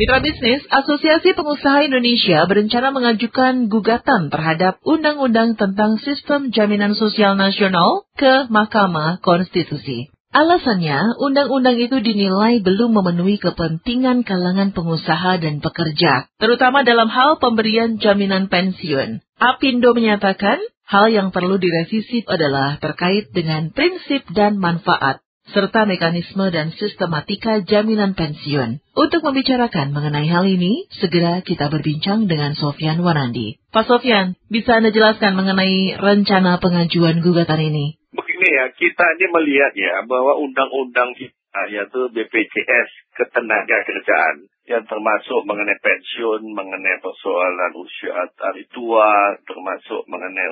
Mitra bisnis, Asosiasi Pengusaha Indonesia berencana mengajukan gugatan terhadap Undang-Undang tentang Sistem Jaminan Sosial Nasional ke Mahkamah Konstitusi. Alasannya, undang-undang itu dinilai belum memenuhi kepentingan kalangan pengusaha dan pekerja, terutama dalam hal pemberian jaminan pensiun. Apindo menyatakan, hal yang perlu direvisi adalah terkait dengan prinsip dan manfaat, serta mekanisme dan sistematika jaminan pensiun. Untuk membicarakan mengenai hal ini, segera kita berbincang dengan Sofyan Wanandi. Pak Sofyan, bisa Anda jelaskan mengenai rencana pengajuan gugatan ini? Begini ya, kita ini melihat ya bahwa undang-undang kita, yaitu BPJS Ketenagakerjaan, yang termasuk mengenai pensiun, mengenai persoalan usia hari tua, termasuk mengenai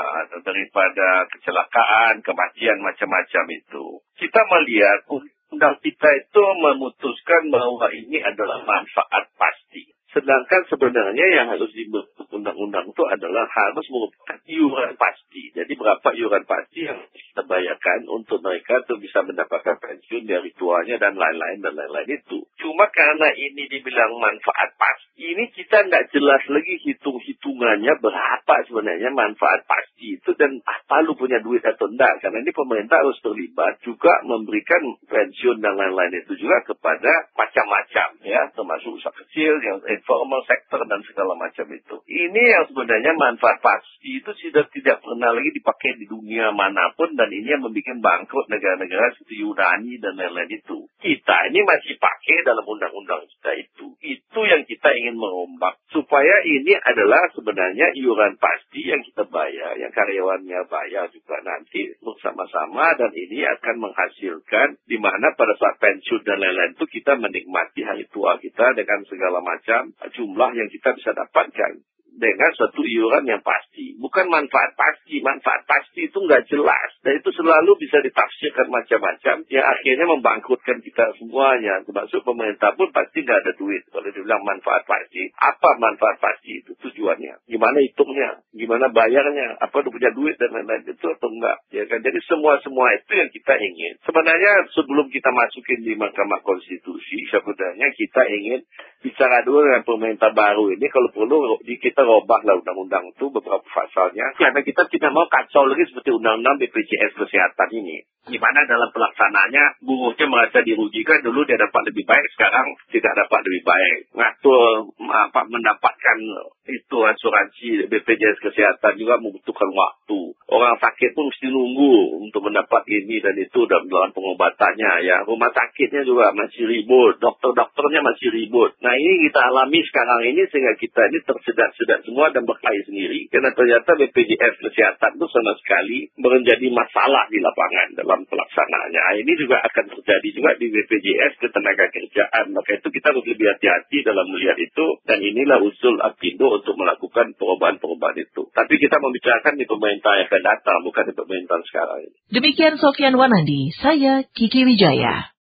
daripada kecelakaan, kematian, macam-macam itu. Kita melihat undang kita itu memutuskan bahwa ini adalah manfaat pasti. Sedangkan sebenarnya yang harus dibentuk undang-undang itu adalah harus merupakan iuran pasti. Jadi berapa iuran pasti yang kita bayarkan untuk mereka itu bisa mendapatkan pensiun dari tuanya dan lain-lain itu. Cuma karena ini dibilang manfaat pasti, ini kita nggak jelas lagi hitung-hitungannya berapa sebenarnya manfaat pasti itu dan apa lu punya duit atau enggak. Karena ini pemerintah harus terlibat juga memberikan pensiun dan lain-lain itu juga kepada macam-macam ya, termasuk usaha kecil yang informal sector dan segala macam itu. Ini yang sebenarnya manfaat pasti itu sudah tidak pernah lagi dipakai di dunia manapun dan ini yang membuat bangkrut negara-negara seperti Yunani dan lain-lain itu. Kita ini masih pakai dalam undang-undang kita itu. Itu yang kita ingin merombak supaya ini adalah sebenarnya iuran pasti yang kita bayar, yang karyawannya bayar juga nanti bersama-sama dan ini akan menghasilkan di mana pada saat pensiun dan lain-lain itu kita menikmati hari tua kita dengan segala macam jumlah yang kita bisa dapatkan dengan suatu iuran yang pasti. Bukan manfaat pasti. Manfaat pasti itu nggak jelas. Dan itu selalu bisa ditafsirkan macam-macam yang akhirnya membangkrutkan kita semuanya. Termasuk pemerintah pun pasti nggak ada duit. Kalau dibilang manfaat pasti, apa manfaat pasti itu tujuannya? Gimana hitungnya? Gimana bayarnya? Apa udah punya duit dan lain-lain itu atau enggak? Ya kan? Jadi semua itu yang kita ingin. Sebenarnya sebelum kita masukin di Mahkamah Konstitusi, sebenarnya kita ingin bicara dulu dengan pemerintah baru ini. Kalau perlu kita robahlah undang-undang itu beberapa pasalnya. Karena kita tidak mau kacau lagi seperti undang-undang BPJS Kesehatan ini. Di mana dalam pelaksanaannya buruhnya merasa dirugikan, dulu dia dapat lebih baik, sekarang tidak dapat lebih baik. Ngatur mendapatkan itu asuransi BPJS Kesehatan juga membutuhkan waktu. Orang sakit pun mesti nunggu untuk mendapat ini dan itu dalam pengobatannya ya. Rumah sakitnya juga masih ribut, dokter-dokternya masih ribut. Nah ini kita alami sekarang ini sehingga kita ini tersedak-sedak semua dan berkelahi sendiri. Karena ternyata BPJS Kesehatan itu sama sekali menjadi masalah di lapangan dalam pelaksanaannya. Nah, ini juga akan terjadi juga di BPJS Ketenagakerjaan. Maka itu kita harus lebih hati-hati dalam melihat itu. Dan inilah usul Apindo untuk melakukan perubahan-perubahan itu. Tapi kita membicarakan di pemerintah yang akan datang, bukan di pemerintahan sekarang ini. Demikian Sofyan Wanandi, saya Kiki Wijaya.